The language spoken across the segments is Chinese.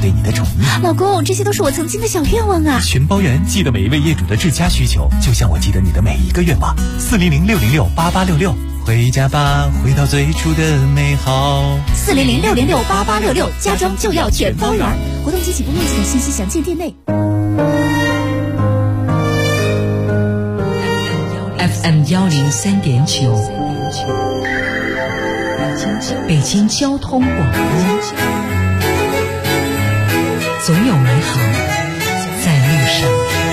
给你的宠溺。 老公，这些都是我曾经的小愿望啊！ 寻包园记得每一位业主的至佳需求，就像我记得你的每一个愿望。400-606-8866，回家吧，回到最初的美好。 400-606-8866，家装就要全包园。活动及起步面积等信息详见店内。 FM 103.9，北京交通广播，总有美好在路上。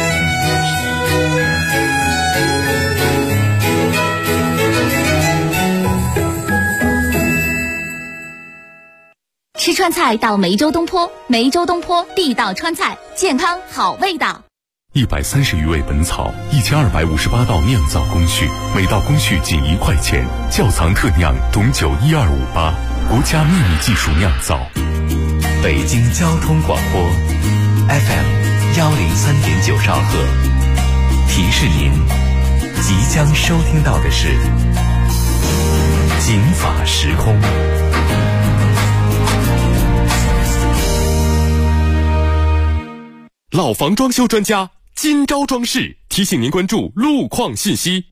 吃川菜到梅州东坡，梅州东坡地道川菜，健康好味道。 130余味本草，1258道酿造工序，每道工序仅1块钱。窖藏特酿董酒12588，国家秘密技术酿造。 北京交通广播 FM 103.9兆赫，提示您即将收听到的是警法时空。 老房装修专家金招装饰提醒您关注路况信息。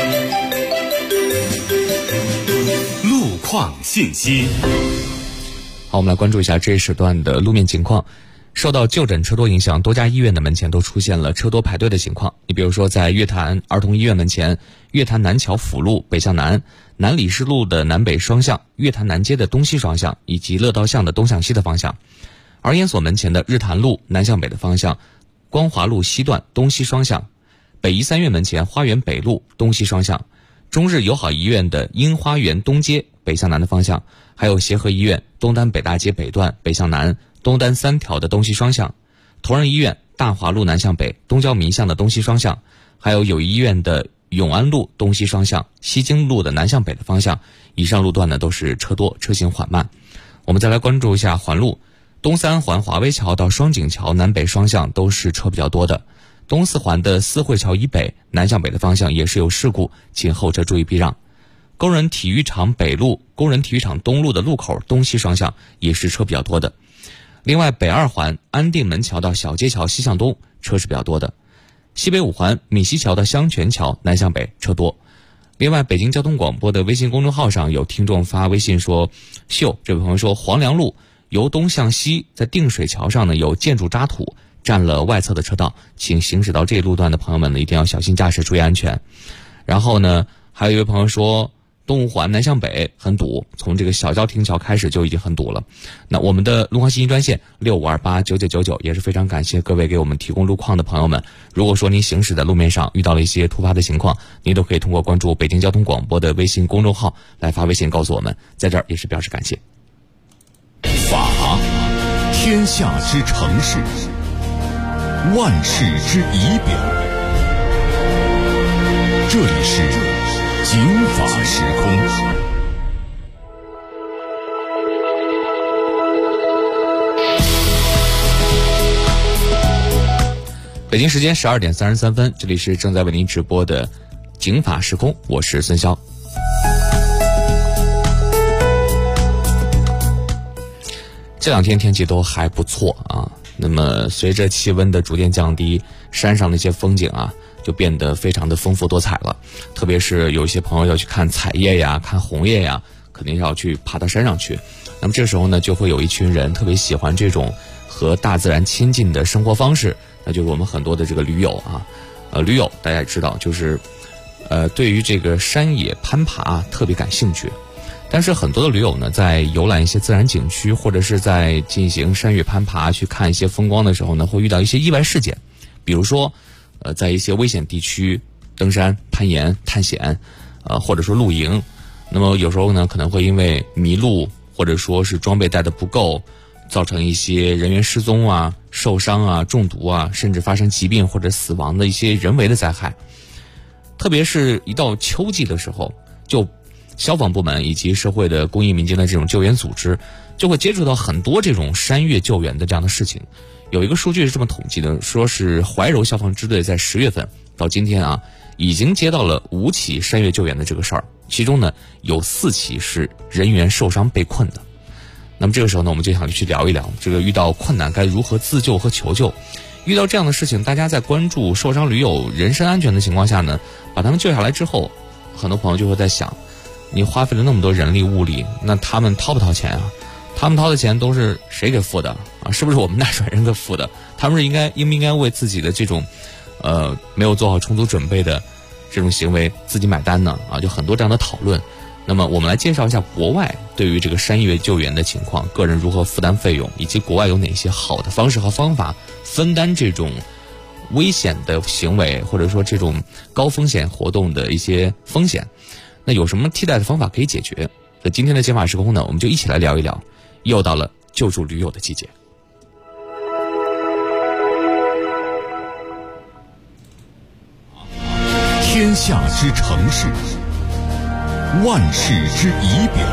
路况信息。 好，我们来关注一下这一时段的路面情况。受到就诊车多影响，多家医院的门前都出现了车多排队的情况。你比如说，在月坛儿童医院门前、月坛南桥辅路北向南、南礼士路的南北双向、月坛南街的东西双向，以及乐道巷的东向西的方向。儿研所门前的日坛路南向北的方向、光华路西段东西双向、北医三院门前花园北路东西双向、中日友好医院的樱花园东街北向南的方向，还有协和医院东单北大街北段北向南、东单3条的东西双向，同仁医院大华路南向北东郊民巷的东西双向，还有友谊医院的永安路东西双向、西京路的南向北的方向，以上路段呢都是车多，车行缓慢。我们再来关注一下环路。东3环华威桥到双井桥南北双向都是车比较多的，东4环的四惠桥以北南向北的方向也是有事故，请后车注意避让。工人体育场北路、工人体育场东路的路口东西双向也是车比较多的。另外，北2环安定门桥到小街桥西向东车是比较多的。西北5环闽西桥到香泉桥南向北车多。另外，北京交通广播的微信公众号上有听众发微信说，这位朋友说，黄梁路由东向西，在定水桥上呢有建筑渣土占了外侧的车道，请行驶到这一路段的朋友们呢一定要小心驾驶，注意安全。然后呢，还有一位朋友说，东5环南向北很堵，从这个小交亭桥开始就已经很堵了。那我们的路况信息专线65289999也是非常感谢各位给我们提供路况的朋友们。如果说您行驶在路面上遇到了一些突发的情况，您都可以通过关注北京交通广播的微信公众号来发微信告诉我们，在这儿也是表示感谢。 法，天下之城市，万世之仪表。这里是警法时空。 北京时间12点33分，这里是正在为您直播的警法时空，我是孙潇。这两天天气都还不错啊，那么随着气温的逐渐降低，山上的一些风景啊就变得非常的丰富多彩了。特别是有一些朋友要去看彩叶呀、看红叶呀，肯定要去爬到山上去。那么这时候呢，就会有一群人特别喜欢这种和大自然亲近的生活方式，那就是我们很多的这个驴友啊。驴友大家也知道，就是对于这个山野攀爬特别感兴趣。但是很多的驴友呢，在游览一些自然景区，或者是在进行山岳攀爬去看一些风光的时候呢，会遇到一些意外事件。比如说在一些危险地区登山、攀岩、探险或者说露营，那么有时候呢可能会因为迷路或者说是装备带的不够，造成一些人员失踪啊、受伤啊、中毒啊，甚至发生疾病或者死亡的一些人为的灾害。特别是一到秋季的时候，就消防部门以及社会的公益民间的这种救援组织就会接触到很多这种山岳救援的这样的事情。有一个数据是这么统计的，说是怀柔消防支队在10月份到今天啊，已经接到了5起山岳救援的这个事儿，其中呢有4起是人员受伤被困的。 那么这个时候呢，我们就想去聊一聊这个遇到困难该如何自救和求救。遇到这样的事情，大家在关注受伤驴友人身安全的情况下呢，把他们救下来之后，很多朋友就会在想，你花费了那么多人力物力，那他们掏不掏钱啊？他们掏的钱都是谁给付的啊？是不是我们纳税人给付的？他们是应不应该为自己的这种没有做好充足准备的这种行为自己买单呢？啊，就很多这样的讨论。那么我们来介绍一下国外对于这个山岳救援的情况，个人如何负担费用，以及国外有哪些好的方式和方法分担这种危险的行为，或者说这种高风险活动的一些风险。那有什么替代的方法可以解决？那今天的减法时空呢，我们就一起来聊一聊。又到了救助驴友的季节。 天下之城市，万事之仪表。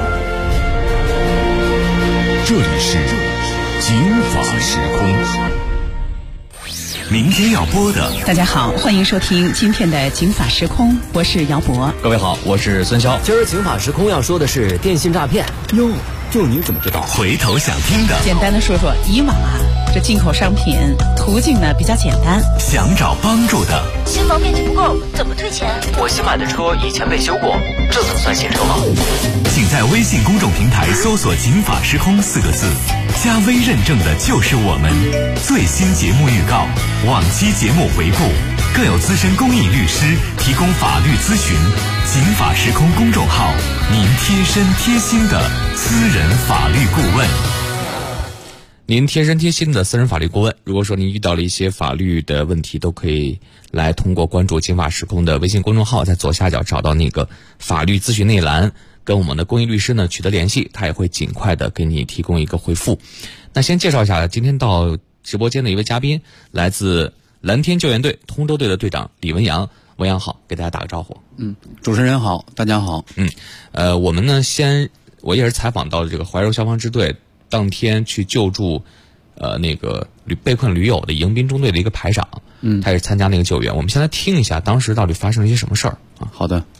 这里是警法时空。 明天要播的， 大家好，欢迎收听今天的警法时空，我是姚博。 各位好，我是孙潇。 今儿警法时空要说的是电信诈骗。哟，就你怎么知道？ 回头想听的， 简单的说说，以往这进口商品途径呢比较简单， 想找帮助的， 新房面积不够怎么退钱？ 我新买的车以前被修过，这怎么算新车吗？ 请在微信公众平台搜索“警法时空”4个字，加微认证的就是我们。最新节目预告、往期节目回顾，更有资深公益律师提供法律咨询。警法时空公众号，您贴身贴心的私人法律顾问。 您贴身贴心的私人法律顾问，如果说您遇到了一些法律的问题，都可以来通过关注警法时空的微信公众号，在左下角找到那个法律咨询那一栏，跟我们的公益律师呢取得联系，他也会尽快的给你提供一个回复。那先介绍一下今天到直播间的一位嘉宾，来自蓝天救援队通州队的队长李文阳。文阳好，给大家打个招呼。 主持人好，大家好。 我们呢我也是采访到这个怀柔消防支队当天去救助那个被困驴友的迎宾中队的一个排长，他也是参加那个救援。我们先来听一下当时到底发生了一些什么事儿啊？ 好的。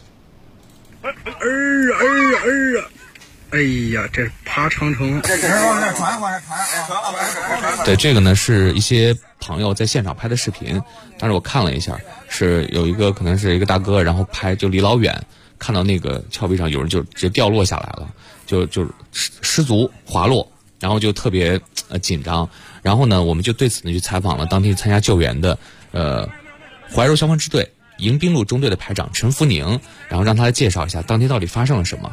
哎呀，这爬长城。 对，这个呢是一些朋友在现场拍的视频，但是我看了一下，是有一个可能是一个大哥，然后拍就离老远看到那个峭壁上有人就直接掉落下来了，就失足滑落，然后就特别紧张。然后呢，我们就对此呢去采访了当天参加救援的怀柔消防支队迎宾路中队的排长陈福宁，然后让他来介绍一下当天到底发生了什么。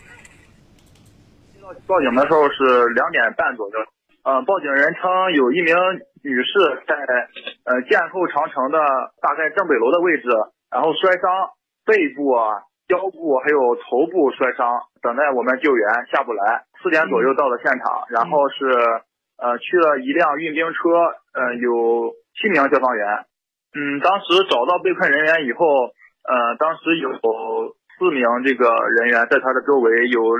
报警的时候是2点半左右，报警人称有一名女士在建后长城的大概正北楼的位置，然后摔伤，背部、腰部还有头部摔伤，等待我们救援下不来。4点左右到了现场，然后是去了一辆运兵车，有7名消防员。当时找到被困人员以后，当时有4名这个人员在他的周围，有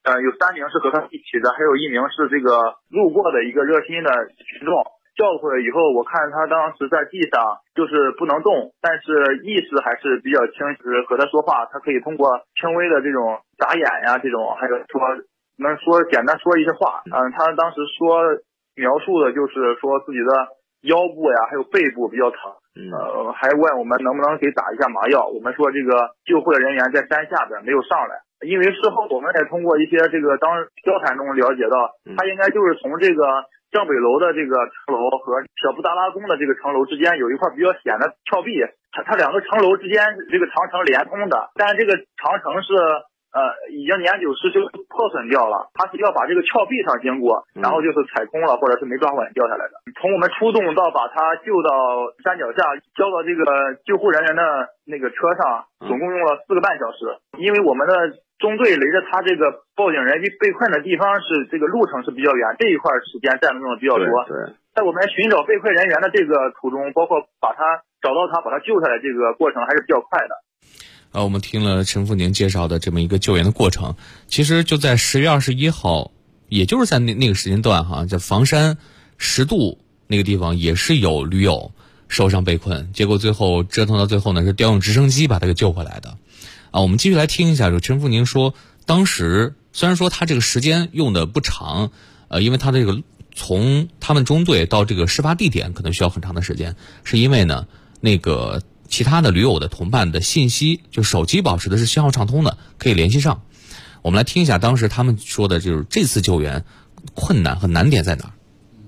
3名是和他一起的，还有1名是这个路过的一个热心的群众。叫回来以后，我看他当时在地上就是不能动，但是意识还是比较清晰，和他说话，他可以通过轻微的这种眨眼呀，这种还有能说简单说一些话。他当时描述的就是说自己的腰部呀还有背部比较疼，还问我们能不能给打一下麻药。我们说这个救护的人员在山下边没有上来，因为事后我们也通过一些这个交谈中了解到，他应该就是从这个正北楼的这个城楼和小布达拉宫的这个城楼之间有一块比较险的峭壁，它2个城楼之间这个长城连通的，但这个长城是已经年久失修破损掉了，他是要把这个峭壁上经过，然后就是踩空了或者是没抓稳掉下来的。从我们出动到把他救到山脚下，交到这个救护人员的那个车上，总共用了4个半小时。因为我们的中队离着他这个报警人被困的地方是这个路程是比较远，这一块时间占用的比较多。对，在我们寻找被困人员的这个途中，包括把他找到他把他救下来这个过程还是比较快的。 我们听了陈福宁介绍的这么一个救援的过程，其实就在10月21号，也就是在那个时间段在房山10渡那个地方也是有驴友受伤被困，结果最后折腾到最后呢是调用直升机把他给救回来的。我们继续来听一下，就陈福宁说当时虽然说它这个时间用的不长，因为它这个从他们中队到这个事发地点可能需要很长的时间，是因为呢那个其他的驴友的同伴的信息，就手机保持的是信号畅通的，可以联系上。我们来听一下当时他们说的，就是这次救援困难和难点在哪儿。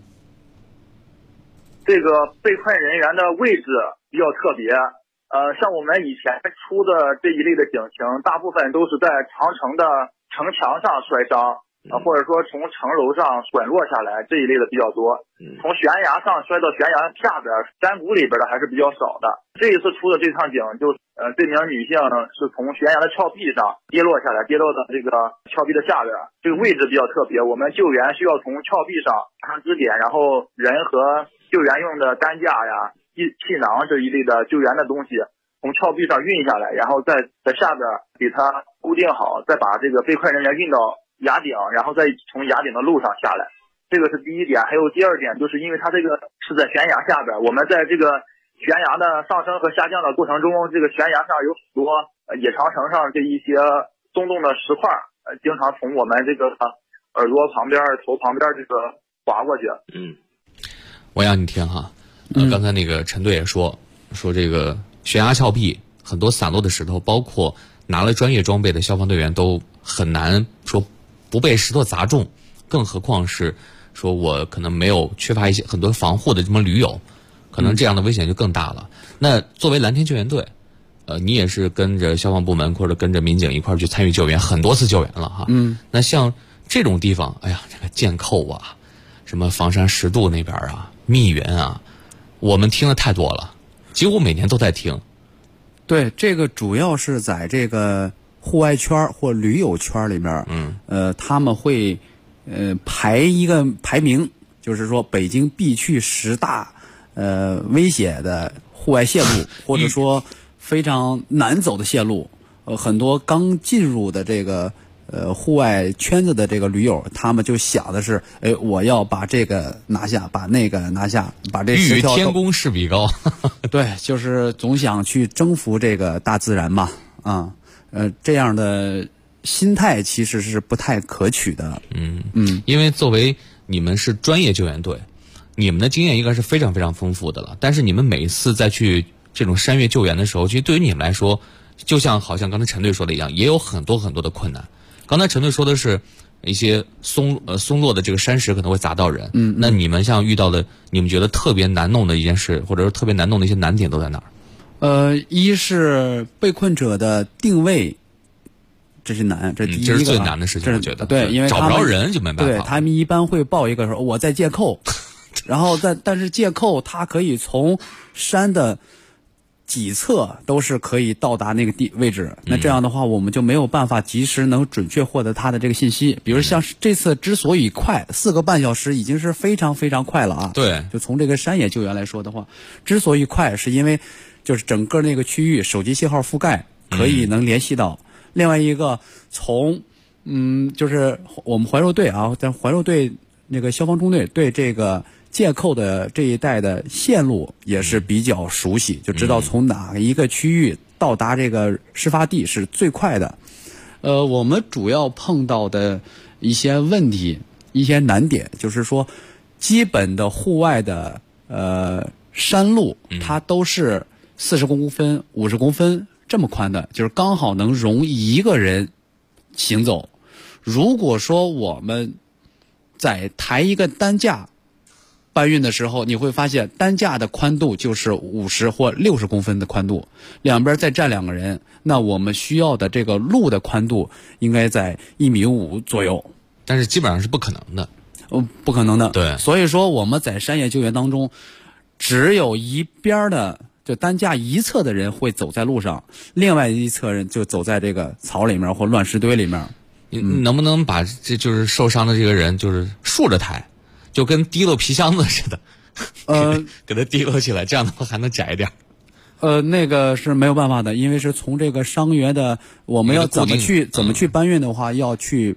这个被困人员的位置比较特别，像我们以前出的这一类的警情，大部分都是在长城的城墙上摔伤，或者说从城楼上滚落下来，这一类的比较多。从悬崖上摔到悬崖下边山谷里边的还是比较少的。这一次出的这趟警，就这名女性是从悬崖的峭壁上跌落下来，跌到的这个峭壁的下边，这个位置比较特别。我们救援需要从峭壁上爬支点，然后人和救援用的担架呀、气囊这一类的救援的东西从峭壁上运下来，然后在下边给它固定好，再把这个被困人员运到崖顶，然后再从崖顶的路上下来。这个是第一点。还有第二点，就是因为它这个是在悬崖下边，我们在这个悬崖的上升和下降的过程中，这个悬崖上有很多野长城上这一些松动的石块，经常从我们这个耳朵旁边、头旁边这个划过去。 我让你听哈，刚才那个陈队也说这个悬崖峭壁很多散落的石头，包括拿了专业装备的消防队员都很难说不被石头砸中，更何况是说我可能没有缺乏一些很多防护的这么驴友，可能这样的危险就更大了。那作为蓝天救援队，你也是跟着消防部门或者跟着民警一块去参与救援很多次救援了哈。那像这种地方，哎呀，这个剑扣啊，什么房山10渡那边啊，密云啊，我们听的太多了，几乎每年都在听。 对，这个主要是在这个户外圈或驴友圈里面，他们会排一个排名，就是说北京必去10大危险的户外线路，或者说非常难走的线路。很多刚进入的这个户外圈子的这个驴友，他们就想的是，我要把这个拿下，把那个拿下，把这10条。 天公势比高。 对，就是总想去征服这个大自然嘛，这样的心态其实是不太可取的。 因为作为你们是专业救援队，你们的经验应该是非常非常丰富的了。但是你们每一次再去这种山岳救援的时候，其实对于你们来说，好像刚才陈队说的一样，也有很多很多的困难。刚才陈队说的是一些松落的这个山石可能会砸到人。那你们像遇到的，你们觉得特别难弄的一件事，或者说特别难弄的一些难点都在哪儿？ 一是被困者的定位，这是难，这是第一个， 这是最难的事情，我觉得。 对，因为找不着人就没办法。 对，他们一般会报一个说我在界扣，然后但是界扣它可以从山的几侧都是可以到达那个位置，那这样的话我们就没有办法及时能准确获得他的这个信息。比如像这次之所以快，4个半小时已经是非常非常快了啊。 对， 就从这个山野救援来说的话，之所以快是因为就是整个那个区域手机信号覆盖可以能联系到。另外一个从就是我们怀柔队啊，在怀柔队那个消防中队对这个界扣的这一带的线路也是比较熟悉，就知道从哪一个区域到达这个事发地是最快的。我们主要碰到的一些问题、一些难点，就是说基本的户外的山路，它都是40公分、50公分这么宽的，就是刚好能容一个人行走。如果说我们在抬一个担架搬运的时候，你会发现担架的宽度就是50或60公分的宽度，两边再站2个人，那我们需要的这个路的宽度应该在1.5米左右， 但是基本上是不可能的。 不可能的。 对， 所以说我们在山野救援当中，只有一边的就担架一侧的人会走在路上，另外一侧人就走在这个草里面或乱石堆里面。 你能不能把这就是受伤的这个人就是竖着抬，就跟提溜皮箱子似的，给他提溜起来，这样的话还能窄一点。 那个是没有办法的，因为是从这个伤员的，我们要怎么去搬运的话，要去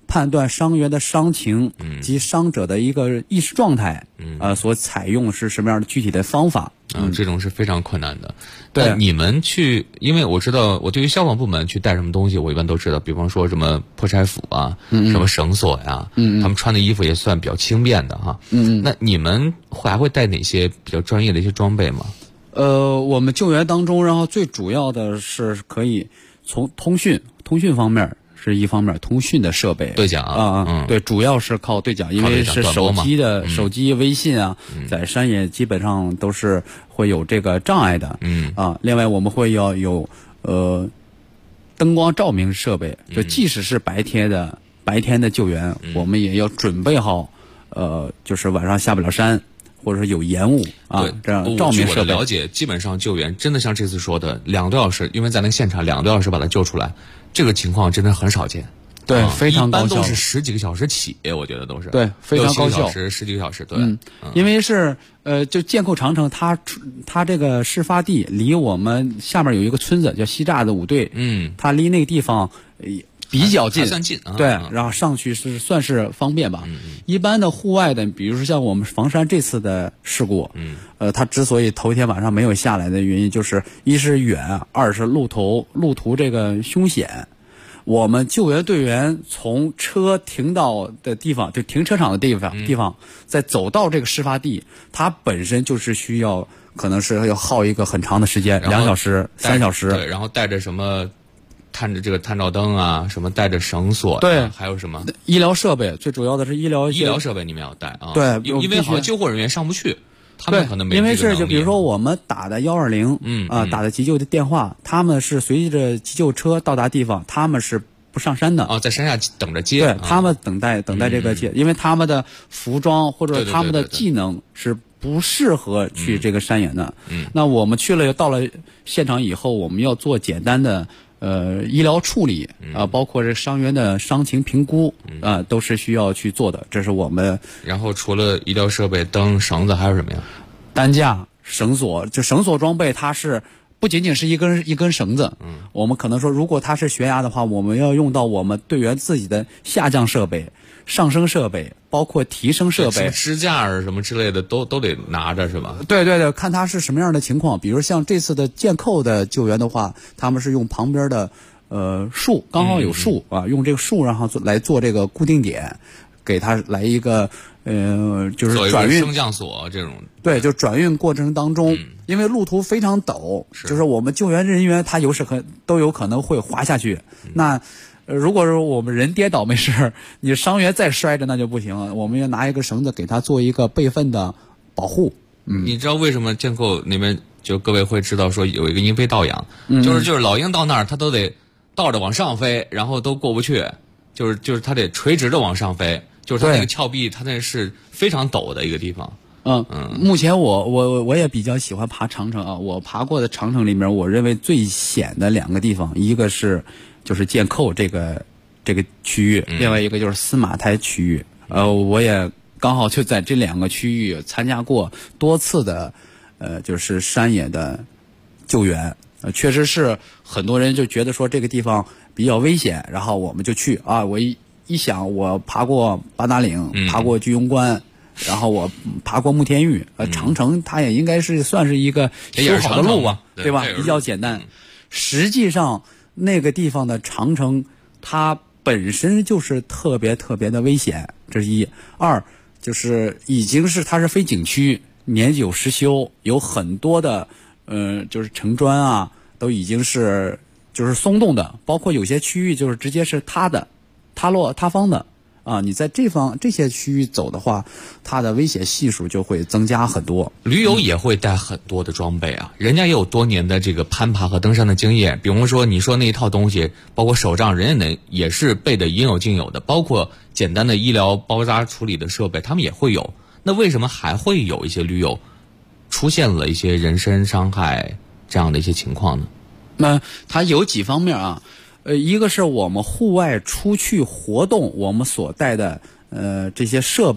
判断伤员的伤情及伤者的一个意识状态，所采用是什么样的具体的方法。 这种是非常困难的。 对， 你们去，因为我知道，我对于消防部门去带什么东西，我一般都知道，比方说什么破柴斧啊，什么绳索呀，他们穿的衣服也算比较轻便的哈。那你们还会带哪些比较专业的一些装备吗？ 我们救援当中，然后最主要的是可以从通讯方面。是一方面，通讯的设备对讲对，主要是靠对讲，因为是手机、微信啊，在山野基本上都是会有这个障碍的。另外我们会要有灯光照明设备，就即使是白天的救援，我们也要准备好，就是晚上下不了山，或者是有延误这样照明设备。 据我的了解，基本上救援真的像这次说的2个多小时，因为在那个现场2个多小时把它救出来。这个情况真的很少见， 对，非常高效， 一般都是10几个小时起，我觉得都是对，非常高效 ，10几个小时，对， 因为是就剑扣长城，它这个事发地离我们下面有一个村子叫西栅子5队，它离那个地方比较近， 还算近， 对，然后上去算是方便吧。一般的户外的，比如说像我们房山这次的事故，它之所以头一天晚上没有下来的原因，就是一是远，二是路途这个凶险。我们救援队员从车停到的地方，就停车场的地方，再走到这个事发地，它本身就是需要，可能是要耗一个很长的时间，2小时、3小时。 对，然后带着什么？探着这个探照灯啊，什么带着绳索， 对， 还有什么医疗设备，最主要的是医疗设备你们要带啊。 对， 因为好像救护人员上不去，他们可能没这个能力。 因为是就比如说我们打的120，打的急救的电话，他们是随着急救车到达地方，他们是不上山的在山下等着接。 对，他们等待这个接，因为他们的服装或者他们的技能是不适合去这个山野的。那我们去了，到了现场以后，我们要做简单的医疗处理包括这伤员的伤情评估都是需要去做的。这是我们。 然后除了医疗设备、灯、绳子，还有什么呀？ 担架、绳索，就绳索装备，它是不仅仅是一根绳子。我们可能说，如果它是悬崖的话，我们要用到我们队员自己的下降设备、上升设备，包括提升设备、 支架啊什么之类的，都得拿着是吧？ 对对对，看它是什么样的情况。比如像这次的剑扣的救援的话，他们是用旁边的树，刚好有树用这个树然后来做这个固定点，给它来一个就是转运升降索这种。 对，就转运过程当中，因为路途非常陡，就是我们救援人员他都有可能会滑下去。那如果说我们人跌倒没事，你伤员再摔着那就不行了。我们要拿一个绳子给他做一个备份的保护。 你知道为什么剑扣那边就各位会知道说有一个鹰飞倒仰，就是老鹰到那儿他都得倒着往上飞，然后都过不去，就是他得垂直的往上飞，就是他那个峭壁，他那是非常陡的一个地方。 目前我也比较喜欢爬长城我爬过的长城里面，我认为最险的2个地方，一个是就是剑扣这个区域，另外一个就是司马台区域。我也刚好就在这2个区域参加过多次的就是山野的救援。确实是很多人就觉得说这个地方比较危险，然后我们就去我一想，我爬过八达岭，爬过居庸关，然后我爬过慕田峪，长城它也应该是算是一个修好的路吧，对吧？比较简单。实际上那个地方的长城，它本身就是特别特别的危险，这是一。二就是它是非景区，年久失修，有很多的就是城砖都已经是就是松动的，包括有些区域就是直接是塌方的。你在这些区域走的话，它的危险系数就会增加很多。 驴友也会带很多的装备人家也有多年的这个攀爬和登山的经验。比方说你说那一套东西，包括手杖，人家也是备的应有尽有的，包括简单的医疗包扎处理的设备，他们也会有。那为什么还会有一些驴友出现了一些人身伤害这样的一些情况呢？ 那它有几方面一个是我们户外出去活动，我们所带的这些设备，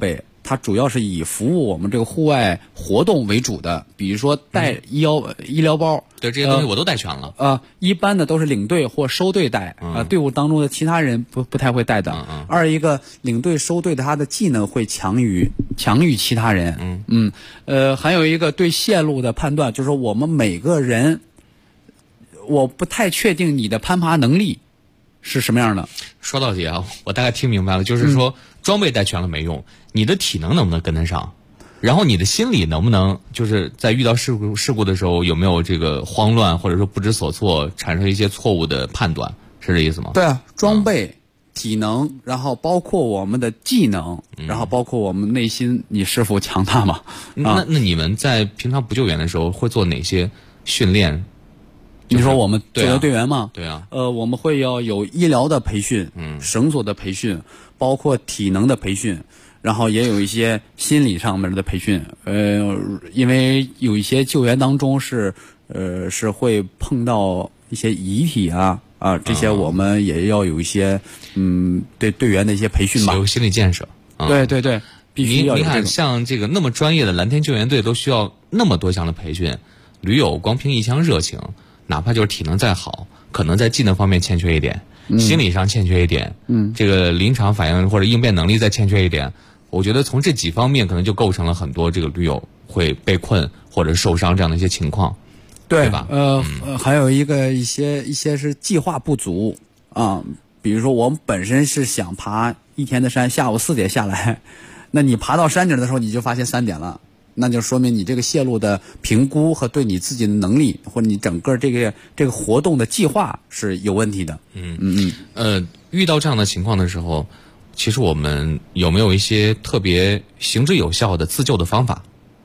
它主要是以服务我们这个户外活动为主的，比如说带医疗包， 对，这些东西我都带全了。 一般的都是领队或收队带，队伍当中的其他人不太会带的。二一个领队收队的他的技能会强于其他人。还有一个对线路的判断，就是说我们每个人，我不太确定你的攀爬能力是什么样的。 说到底啊，我大概听明白了，就是说装备带全了没用，你的体能能不能跟得上？然后你的心理能不能就是在遇到事故的时候有没有这个慌乱或者说不知所措，产生一些错误的判断，是这意思吗？ 对啊，装备、体能，然后包括我们的技能，然后包括我们内心你是否强大嘛？ 那你们在平常不救援的时候会做哪些训练？ 你说我们救援队员吗？ 对啊。 我们会要有医疗的培训，绳索的培训，包括体能的培训。然后也有一些心理上面的培训，因为有一些救援当中是会碰到一些遗体啊，这些我们也要有一些对队员的一些培训吧， 有心理建设。 对，必须要有你看，像这个那么专业的蓝天救援队都需要那么多项的培训，驴友光凭一腔热情，哪怕就是体能再好，可能在技能方面欠缺一点，心理上欠缺一点，这个临场反应或者应变能力再欠缺一点。我觉得从这几方面可能就构成了很多这个驴友会被困或者受伤这样的一些情况，对吧？ 还有一些是计划不足啊，比如说我们本身是想爬一天的山，下午4点下来，那你爬到山顶的时候你就发现3点了，那就说明你这个线路的评估和对你自己的能力或者你整个这个活动的计划是有问题的。 遇到这样的情况的时候，其实我们有没有一些特别行之有效的自救的方法？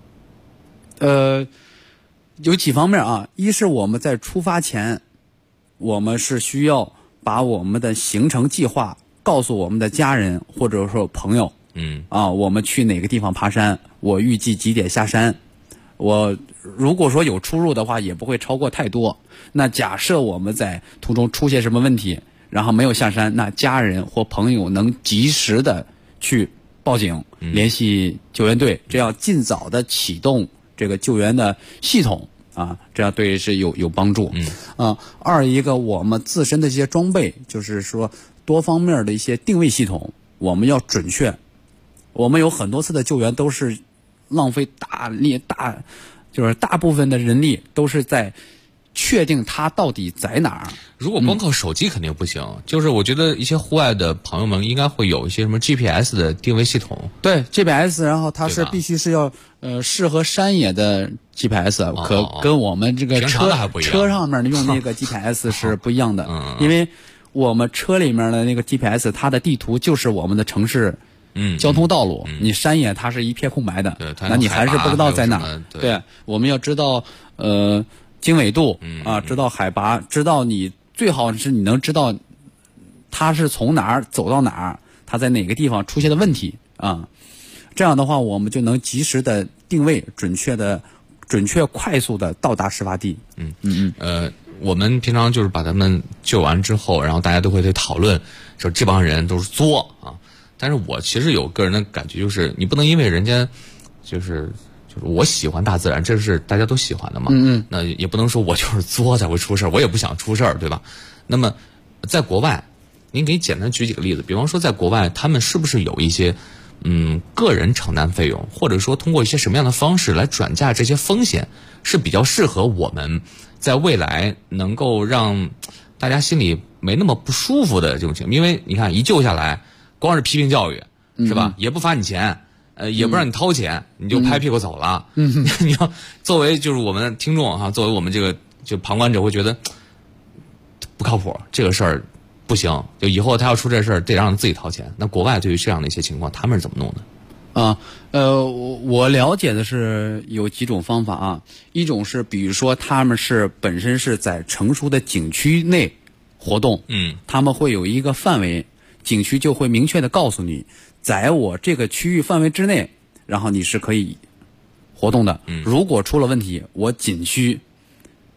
有几方面啊。一是我们在出发前，我们是需要把我们的行程计划告诉我们的家人或者说朋友。我们去哪个地方爬山，我预计几点下山。我如果说有出入的话，也不会超过太多。那假设我们在途中出现什么问题，然后没有下山，那家人或朋友能及时的去报警，联系救援队，这样尽早的启动这个救援的系统啊，这样对是有帮助。二一个我们自身的一些装备，就是说多方面的一些定位系统，我们要准确。我们有很多次的救援都是浪费就是大部分的人力都是在确定它到底在哪儿。 如果光靠手机肯定不行，就是我觉得一些户外的朋友们应该会有一些什么 GPS 的定位系统。 对 GPS， 然后它是必须是要适合山野的 GPS， 跟我们这个车上面用那个 GPS 是不一样的。因为我们车里面的那个 GPS， 它的地图就是我们的城市交通道路，你山野它是一片空白的，那你还是不知道在哪儿。对，我们要知道经纬度知道海拔，知道你最好是你能知道它是从哪儿走到哪儿，它在哪个地方出现的问题啊。这样的话，我们就能及时的定位，准确快速的到达事发地。 我们平常就是把他们救完之后，然后大家都会讨论说这帮人都是作啊。但是我其实有个人的感觉，就是你不能因为人家就是我喜欢大自然，这是大家都喜欢的嘛。那也不能说我就是作才会出事儿，我也不想出事儿，对吧？那么在国外，您给简单举几个例子，比方说在国外，他们是不是有一些个人承担费用，或者说通过一些什么样的方式来转嫁这些风险，是比较适合我们在未来能够让大家心里没那么不舒服的这种情况？因为你看一救下来，光是批评教育是吧？也不罚你钱，也不让你掏钱，你就拍屁股走了。你要作为就是我们的听众哈，作为我们这个就旁观者会觉得不靠谱，这个事儿不行，就以后他要出这事儿得让他自己掏钱。那国外对于这样的一些情况，他们是怎么弄的？ 我了解的是有几种方法啊。一种是比如说他们是本身是在成熟的景区内活动，他们会有一个范围，景区就会明确的告诉你，在我这个区域范围之内，然后你是可以活动的。如果出了问题，我景区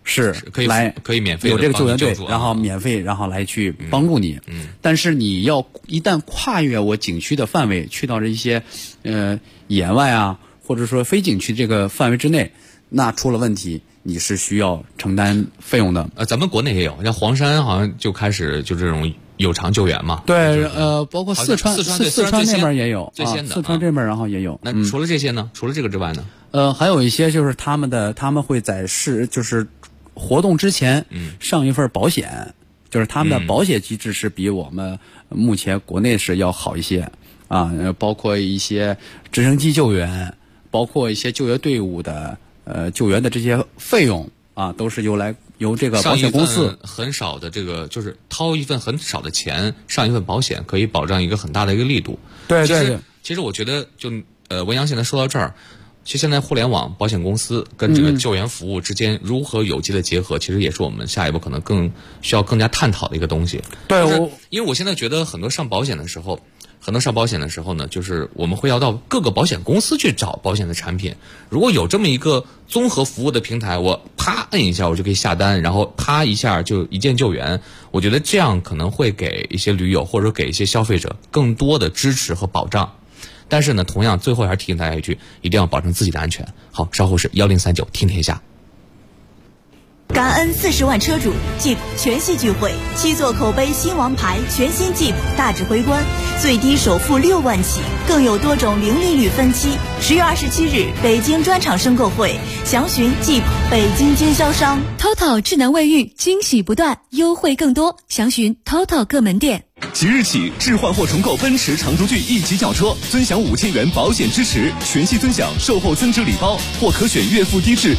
是可以免费的有这个救援队， 帮你救助然后免费，然后来去帮助你。但是你要一旦跨越我景区的范围，去到这一些野外啊，或者说非景区这个范围之内，那出了问题，你是需要承担费用的。 咱们国内也有，像黄山好像就开始就这种有偿救援嘛。 对，包括四川那边也有， 最先的四川这边然后也有。 那除了这些呢？除了这个之外呢？ 还有一些就是他们会在就是活动之前上一份保险，就是他们的保险机制是比我们目前国内是要好一些啊，包括一些直升机救援，包括一些救援队伍的救援的这些费用啊，都是由这个保险公司很少的这个就是掏一份很少的钱上一份保险，可以保障一个很大的一个力度。 对对对， 其实我觉得就文阳现在说到这儿。其实现在互联网保险公司跟这个救援服务之间如何有机的结合，其实也是我们下一步可能需要更加探讨的一个东西。 对， 因为我现在觉得很多上保险的时候呢，就是我们会要到各个保险公司去找保险的产品。如果有这么一个综合服务的平台，我啪摁一下我就可以下单，然后啪一下就一键救援，我觉得这样可能会给一些驴友或者给一些消费者更多的支持和保障。但是呢，同样最后还是提醒大家一句，一定要保证自己的安全。好，稍后是1039听天下。 感恩40万车主 Jeep 全系聚会，7座口碑新王牌，全新 Jeep 大指挥官，最低首付6万起，更有多种零利率分期。10月27日，北京专场申购会，详询 Jeep 北京经销商。TOTO 智能卫浴，惊喜不断，优惠更多，详询 TOTO 各门店。 即日起，置换或重购奔驰长轴距1级轿车，尊享5000元保险支持，全系尊享售后增值礼包，或可选月付低至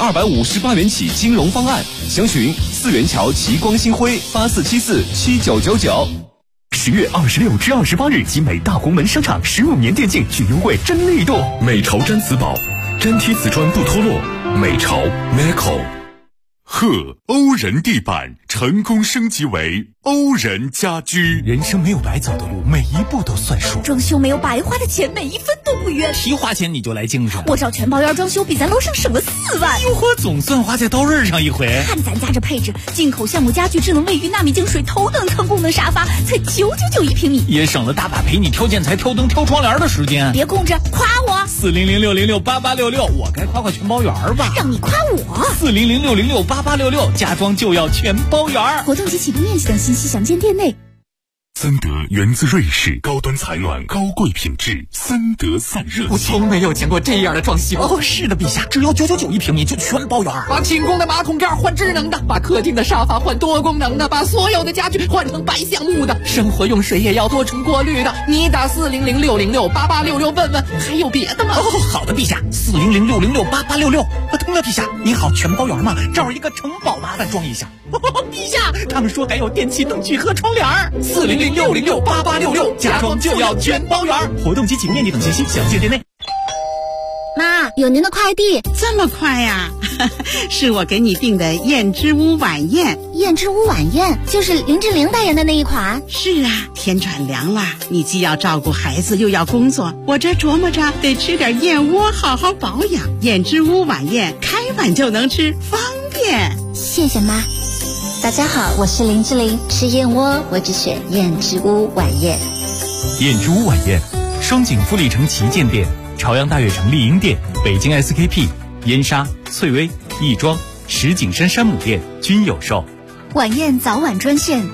1258元起金融方案。详询4元桥奇光新辉84747999。10月26至28日，集美大红门商场15年电竞巨优惠真力度，美潮毡瓷宝，粘贴瓷砖不脱落，美潮 Meco。欧仁地板成功升级为欧仁家居。 人生没有白走的路，每一步都算数。 装修没有白花的钱，每一分都不冤。 提花钱你就来精神， 我找全包圆装修比咱楼上省了4万。 哟呵，总算花在刀刃上一回。 看咱家这配置，进口橡木家具、智能卫浴、纳米净水、头等舱功能沙发，才999一平米， 也省了大把陪你挑建材、挑灯、挑窗帘的时间。 别供着，夸我 40060688866，我该夸全包圆吧？ 让你夸我 40060688866，家装就要全包圆。 活动及起步面积等信息详见店内。 森德源自瑞士，高端采暖，高贵品质，森德散热。 我从没有见过这样的装修。哦，是的，陛下，只要999一平米就全包圆。把清宫的马桶盖换智能的，把客厅的沙发换多功能的，把所有的家具换成白橡木的，生活用水也要多重过滤的。你打40060688866问问，还有别的吗？哦，好的，陛下，40060688866。通了，陛下，你好，全包圆吗？这儿一个城堡，麻烦装一下。陛下，他们说还有电器、灯具和窗帘。40060688866，家装就要全包圆。活动及起面积等信息详见店内。 妈，有您的快递。 这么快呀？是我给你订的燕之屋晚宴。 燕之屋晚宴就是林志玲代言的那一款。 是啊，天转凉了，你既要照顾孩子又要工作，我这琢磨着得吃点燕窝好好保养。燕之屋晚宴开碗就能吃，方便。 谢谢妈。大家好，我是林志玲，吃燕窝我只选燕之屋晚宴。 燕之屋晚宴，双井富力城旗舰店、朝阳大悦城丽婴店、北京 SKP、燕莎、翠微、亦庄、石景山山姆店均有售。 晚宴早晚专线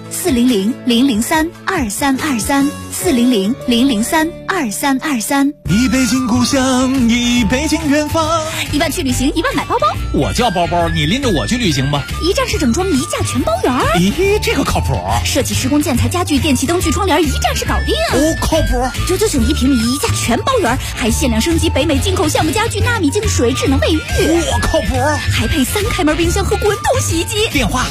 400-003-2323，400-003-2323。 一杯敬故乡，一杯敬远方。 1万去旅行，1万买包包。 我叫包包，你拎着我去旅行吧。 一站式整装，一价全包圆。 咦，这个靠谱。 设计、施工、建材、家具、电器、灯具、窗帘，一站式搞定。 哦，靠谱。 999一平米，一价全包圆，还限量升级北美进口橡木家具、纳米净水、智能卫浴。 我靠谱。 还配3开门冰箱和滚筒洗衣机。 电话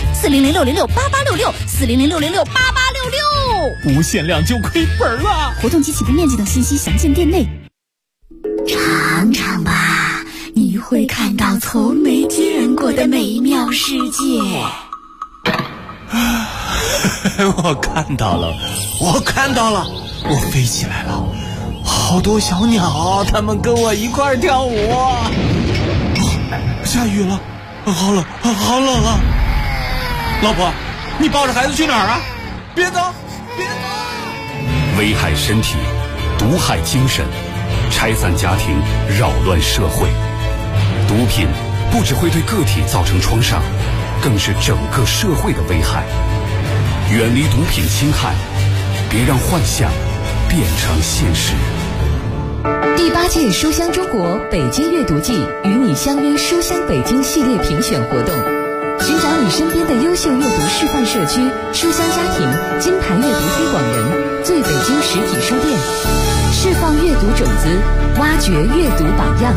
40060688866，40060688866。 无限量就亏本了。 活动及起步面积等信息详见店内。尝尝吧，你会看到从没见过的美妙世界。 我看到了，我飞起来了，好多小鸟，它们跟我一块跳舞。下雨了， 好冷，好冷啊！老婆，你抱着孩子去哪儿啊？别走，别走！ 危害身体，毒害精神，拆散家庭，扰乱社会。毒品不只会对个体造成创伤，更是整个社会的危害。远离毒品侵害，别让幻想变成现实。 第8届书香中国北京阅读季与你相约书香北京系列评选活动，寻找你身边的优秀阅读示范社区、书香家庭、金牌阅读推广人、最北京实体书店，释放阅读种子，挖掘阅读榜样。